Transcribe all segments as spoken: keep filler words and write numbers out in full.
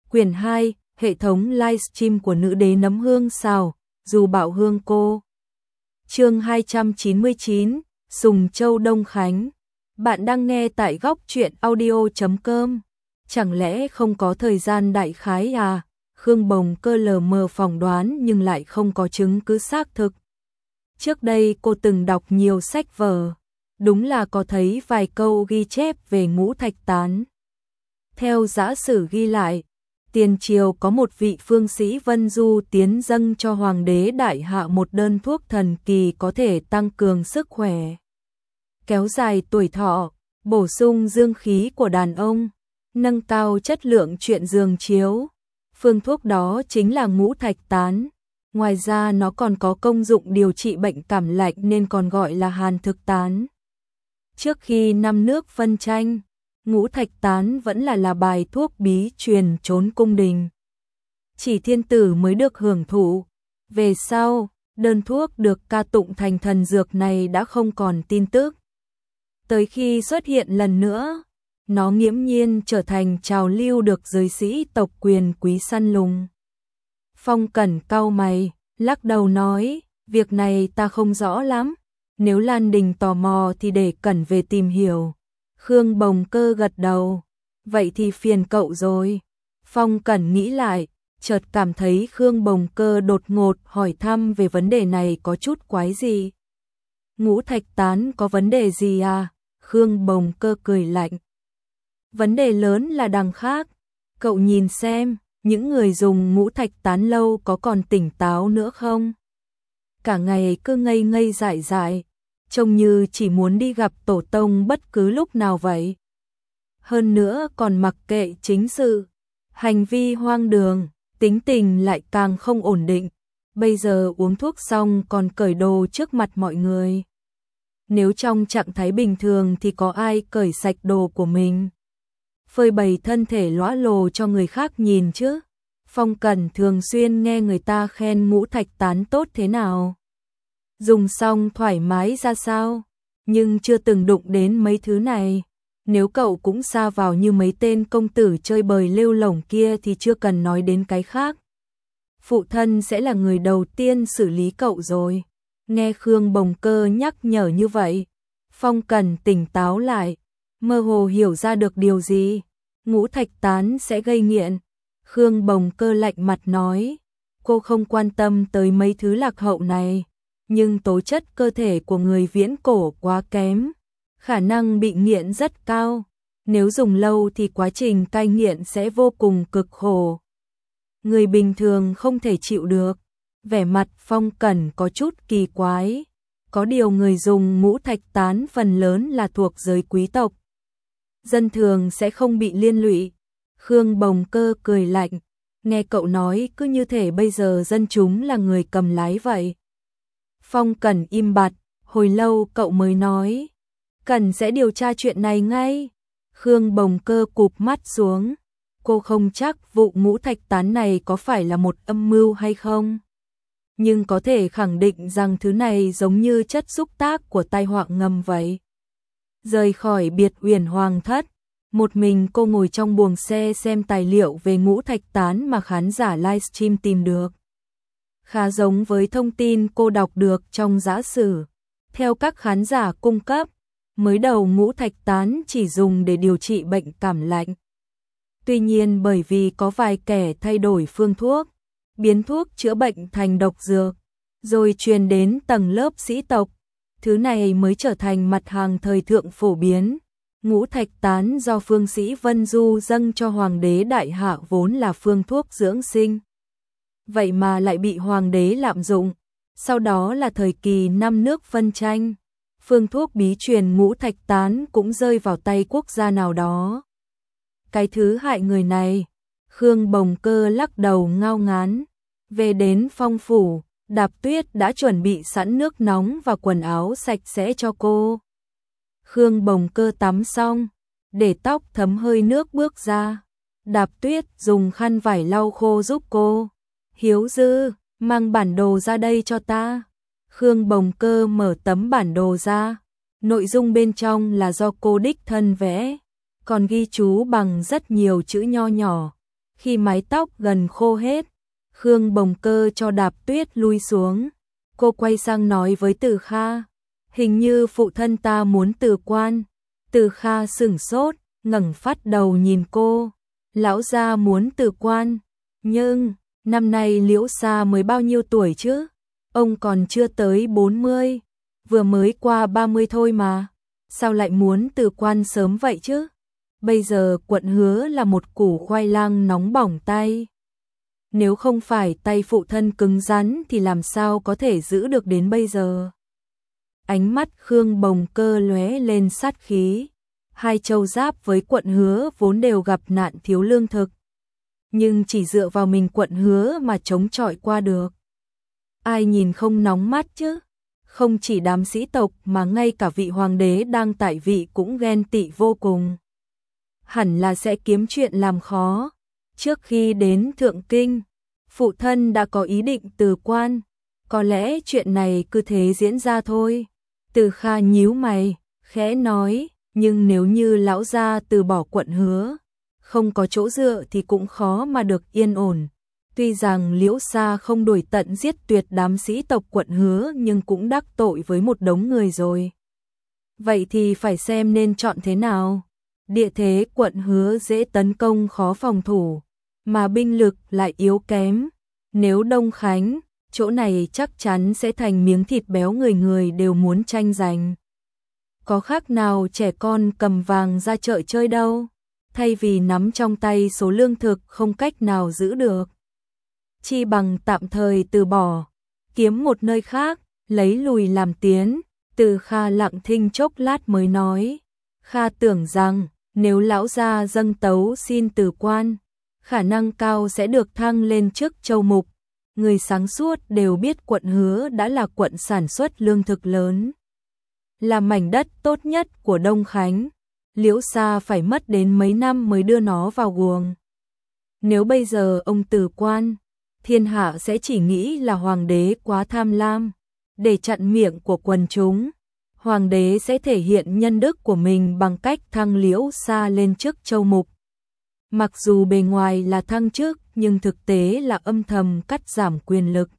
Quyển hai, hệ thống livestream của nữ đế nấm hương xào, dù bảo hương cô. Chương hai trăm chín mươi chín, Sùng Châu Đông Khánh. Bạn đang nghe tại góc truyện audio chấm com. Chẳng lẽ không có thời gian đại khái à? Khương Bồng Cơ lờ mờ phỏng đoán nhưng lại không có chứng cứ xác thực. Trước đây cô từng đọc nhiều sách vở, đúng là có thấy vài câu ghi chép về Ngũ Thạch Tán. Theo giả sử ghi lại, tiền triều có một vị phương sĩ Vân Du tiến dâng cho hoàng đế đại hạ một đơn thuốc thần kỳ có thể tăng cường sức khỏe, kéo dài tuổi thọ, bổ sung dương khí của đàn ông, nâng cao chất lượng chuyện giường chiếu. Phương thuốc đó chính là Ngũ Thạch Tán. Ngoài ra nó còn có công dụng điều trị bệnh cảm lạnh nên còn gọi là Hàn Thực Tán. Trước khi năm nước phân tranh, Ngũ Thạch Tán vẫn là là bài thuốc bí truyền trốn cung đình. Chỉ thiên tử mới được hưởng thụ. Về sau, đơn thuốc được ca tụng thành thần dược này đã không còn tin tức. Tới khi xuất hiện lần nữa, nó nghiễm nhiên trở thành trào lưu được giới sĩ tộc quyền quý săn lùng. Phong Cẩn cau mày, lắc đầu nói, việc này ta không rõ lắm, nếu Lan Đình tò mò thì để Cẩn về tìm hiểu. Khương Bồng Cơ gật đầu, vậy thì phiền cậu rồi. Phong Cẩn nghĩ lại, chợt cảm thấy Khương Bồng Cơ đột ngột hỏi thăm về vấn đề này có chút quái gì. Ngũ Thạch Tán có vấn đề gì à? Khương Bồng Cơ cười lạnh. Vấn đề lớn là đằng khác, cậu nhìn xem, những người dùng Ngũ Thạch Tán lâu có còn tỉnh táo nữa không? Cả ngày cứ ngây ngây dại dại, trông như chỉ muốn đi gặp tổ tông bất cứ lúc nào vậy. Hơn nữa còn mặc kệ chính sự, hành vi hoang đường, tính tình lại càng không ổn định. Bây giờ uống thuốc xong còn cởi đồ trước mặt mọi người. Nếu trong trạng thái bình thường thì có ai cởi sạch đồ của mình, phơi bày thân thể lõa lồ cho người khác nhìn chứ? Phong Cẩn thường xuyên nghe người ta khen Ngũ Thạch Tán tốt thế nào, dùng xong thoải mái ra sao, nhưng chưa từng đụng đến mấy thứ này. Nếu cậu cũng sa vào như mấy tên công tử chơi bời lêu lổng kia thì chưa cần nói đến cái khác. Phụ thân sẽ là người đầu tiên xử lý cậu rồi. Nghe Khương Bồng Cơ nhắc nhở như vậy, Phong Cẩn tỉnh táo lại, mơ hồ hiểu ra được điều gì. Ngũ Thạch Tán sẽ gây nghiện. Khương Bồng Cơ lạnh mặt nói, cô không quan tâm tới mấy thứ lạc hậu này, nhưng tố chất cơ thể của người viễn cổ quá kém, khả năng bị nghiện rất cao. Nếu dùng lâu thì quá trình cai nghiện sẽ vô cùng cực khổ, người bình thường không thể chịu được. Vẻ mặt Phong Cẩn có chút kỳ quái, có điều người dùng Ngũ Thạch Tán phần lớn là thuộc giới quý tộc, dân thường sẽ không bị liên lụy. Khương Bồng Cơ cười lạnh, nghe cậu nói cứ như thể bây giờ dân chúng là người cầm lái vậy. Phong Cẩn im bặt, hồi lâu cậu mới nói, Cẩn sẽ điều tra chuyện này ngay. Khương Bồng Cơ cụp mắt xuống, cô không chắc vụ Ngũ Thạch Tán này có phải là một âm mưu hay không, nhưng có thể khẳng định rằng thứ này giống như chất xúc tác của tai họa ngầm vậy. Rời khỏi Biệt Uyển Hoàng thất, một mình cô ngồi trong buồng xe xem tài liệu về Ngũ Thạch Tán mà khán giả livestream tìm được. Khá giống với thông tin cô đọc được trong giả sử. Theo các khán giả cung cấp, mới đầu Ngũ Thạch Tán chỉ dùng để điều trị bệnh cảm lạnh. Tuy nhiên bởi vì có vài kẻ thay đổi phương thuốc, biến thuốc chữa bệnh thành độc dược, rồi truyền đến tầng lớp sĩ tộc, thứ này mới trở thành mặt hàng thời thượng phổ biến. Ngũ Thạch Tán do phương sĩ Vân Du dâng cho hoàng đế đại hạ vốn là phương thuốc dưỡng sinh, vậy mà lại bị hoàng đế lạm dụng. Sau đó là thời kỳ năm nước phân tranh, phương thuốc bí truyền Ngũ Thạch Tán cũng rơi vào tay quốc gia nào đó. Cái thứ hại người này, Khương Bồng Cơ lắc đầu ngao ngán. Về đến Phong phủ, Đạp Tuyết đã chuẩn bị sẵn nước nóng và quần áo sạch sẽ cho cô. Khương Bồng Cơ tắm xong, để tóc thấm hơi nước bước ra. Đạp Tuyết dùng khăn vải lau khô giúp cô. Hiếu Dư, mang bản đồ ra đây cho ta. Khương Bồng Cơ mở tấm bản đồ ra. Nội dung bên trong là do cô đích thân vẽ, còn ghi chú bằng rất nhiều chữ nho nhỏ. Khi mái tóc gần khô hết, Khương Bồng Cơ cho Đạp Tuyết lui xuống. Cô quay sang nói với Từ Kha, hình như phụ thân ta muốn từ quan. Từ Kha sửng sốt, ngẩng phát đầu nhìn cô. Lão gia muốn từ quan, nhưng năm nay Liễu Sa mới bao nhiêu tuổi chứ? Ông còn chưa tới bốn mươi, vừa mới qua ba mươi thôi mà. Sao lại muốn từ quan sớm vậy chứ? Bây giờ quận Hứa là một củ khoai lang nóng bỏng tay. Nếu không phải tay phụ thân cứng rắn thì làm sao có thể giữ được đến bây giờ? Ánh mắt Khương Bồng Cơ lóe lên sát khí. Hai châu giáp với quận Hứa vốn đều gặp nạn thiếu lương thực. Nhưng chỉ dựa vào mình quận Hứa mà chống chọi qua được. Ai nhìn không nóng mắt chứ? Không chỉ đám sĩ tộc mà ngay cả vị hoàng đế đang tại vị cũng ghen tị vô cùng. Hẳn là sẽ kiếm chuyện làm khó. Trước khi đến Thượng Kinh, phụ thân đã có ý định từ quan. Có lẽ chuyện này cứ thế diễn ra thôi. Từ Kha nhíu mày, khẽ nói, nhưng nếu như lão gia từ bỏ quận Hứa, không có chỗ dựa thì cũng khó mà được yên ổn. Tuy rằng Liễu Sa không đuổi tận giết tuyệt đám sĩ tộc quận Hứa nhưng cũng đắc tội với một đống người rồi. Vậy thì phải xem nên chọn thế nào. Địa thế quận Hứa dễ tấn công khó phòng thủ, mà binh lực lại yếu kém. Nếu Đông Khánh, chỗ này chắc chắn sẽ thành miếng thịt béo người người đều muốn tranh giành. Có khác nào trẻ con cầm vàng ra chợ chơi đâu, thay vì nắm trong tay số lương thực không cách nào giữ được. Chi bằng tạm thời từ bỏ, kiếm một nơi khác, lấy lùi làm tiến. Từ Kha lặng thinh chốc lát mới nói, Kha tưởng rằng nếu lão gia dâng tấu xin từ quan, khả năng cao sẽ được thăng lên chức châu mục. Người sáng suốt đều biết quận Hứa đã là quận sản xuất lương thực lớn, là mảnh đất tốt nhất của Đông Khánh. Liễu Sa phải mất đến mấy năm mới đưa nó vào guồng. Nếu bây giờ ông từ quan, thiên hạ sẽ chỉ nghĩ là hoàng đế quá tham lam. Để chặn miệng của quần chúng, hoàng đế sẽ thể hiện nhân đức của mình bằng cách thăng Liễu Sa lên chức châu mục. Mặc dù bề ngoài là thăng chức nhưng thực tế là âm thầm cắt giảm quyền lực.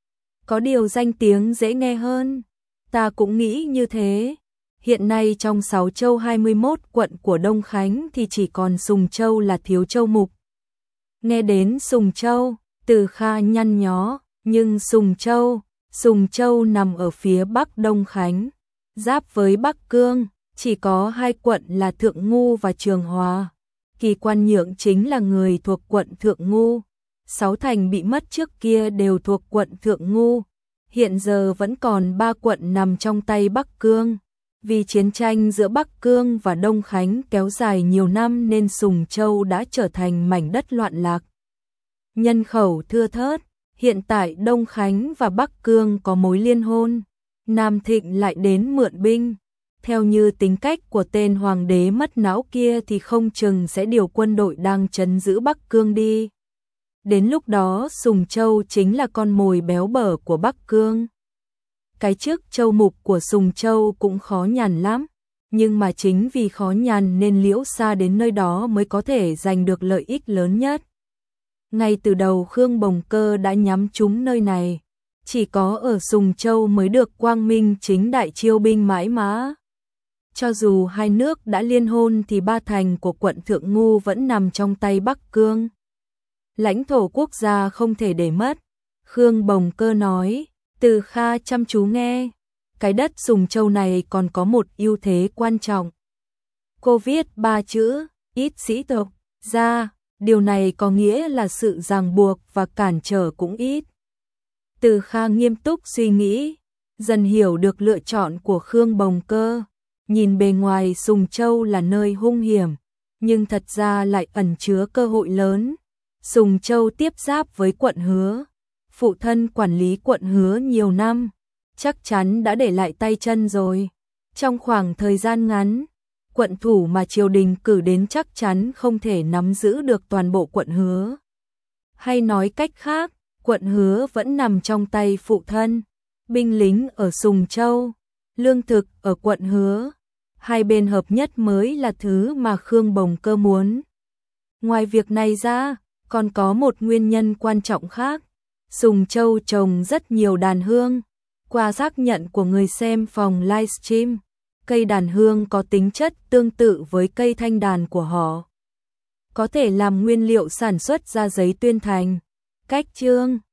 Có điều danh tiếng dễ nghe hơn. Ta cũng nghĩ như thế. Hiện nay trong sáu châu hai mươi mốt quận của Đông Khánh thì chỉ còn Sùng Châu là thiếu châu mục. Nghe đến Sùng Châu, Từ Kha nhăn nhó, nhưng Sùng Châu, Sùng Châu nằm ở phía bắc Đông Khánh, giáp với Bắc Cương, chỉ có hai quận là Thượng Ngu và Trường Hòa. Kỳ Quan Nhượng chính là người thuộc quận Thượng Ngu. Sáu thành bị mất trước kia đều thuộc quận Thượng Ngu. Hiện giờ vẫn còn ba quận nằm trong tay Bắc Cương. Vì chiến tranh giữa Bắc Cương và Đông Khánh kéo dài nhiều năm nên Sùng Châu đã trở thành mảnh đất loạn lạc. Nhân khẩu thưa thớt, hiện tại Đông Khánh và Bắc Cương có mối liên hôn. Nam Thịnh lại đến mượn binh. Theo như tính cách của tên hoàng đế mất não kia thì không chừng sẽ điều quân đội đang trấn giữ Bắc Cương đi. Đến lúc đó Sùng Châu chính là con mồi béo bở của Bắc Cương. Cái chức châu mục của Sùng Châu cũng khó nhằn lắm, nhưng mà chính vì khó nhằn nên Liễu Sa đến nơi đó mới có thể giành được lợi ích lớn nhất. Ngay từ đầu Khương Bồng Cơ đã nhắm trúng nơi này, chỉ có ở Sùng Châu mới được quang minh chính đại chiêu binh mãi mã. Cho dù hai nước đã liên hôn thì ba thành của quận Thượng Ngu vẫn nằm trong tay Bắc Cương. Lãnh thổ quốc gia không thể để mất. Khương Bồng Cơ nói, Từ Kha chăm chú nghe, cái đất Sùng Châu này còn có một ưu thế quan trọng. Cô viết ba chữ, ít sĩ tộc, ra, điều này có nghĩa là sự ràng buộc và cản trở cũng ít. Từ Kha nghiêm túc suy nghĩ, dần hiểu được lựa chọn của Khương Bồng Cơ. Nhìn bề ngoài Sùng Châu là nơi hung hiểm, nhưng thật ra lại ẩn chứa cơ hội lớn. Sùng Châu tiếp giáp với quận Hứa. Phụ thân quản lý quận Hứa nhiều năm, chắc chắn đã để lại tay chân rồi. Trong khoảng thời gian ngắn, quận thủ mà triều đình cử đến chắc chắn không thể nắm giữ được toàn bộ quận Hứa. Hay nói cách khác, quận Hứa vẫn nằm trong tay phụ thân. Binh lính ở Sùng Châu, lương thực ở quận Hứa. Hai bên hợp nhất mới là thứ mà Khương Bồng Cơ muốn. Ngoài việc này ra, Còn có một nguyên nhân quan trọng khác, Sùng Châu trồng rất nhiều đàn hương. Qua xác nhận của người xem phòng livestream, cây đàn hương có tính chất tương tự với cây thanh đàn của họ, có thể làm nguyên liệu sản xuất ra giấy tuyên thành. Cách chương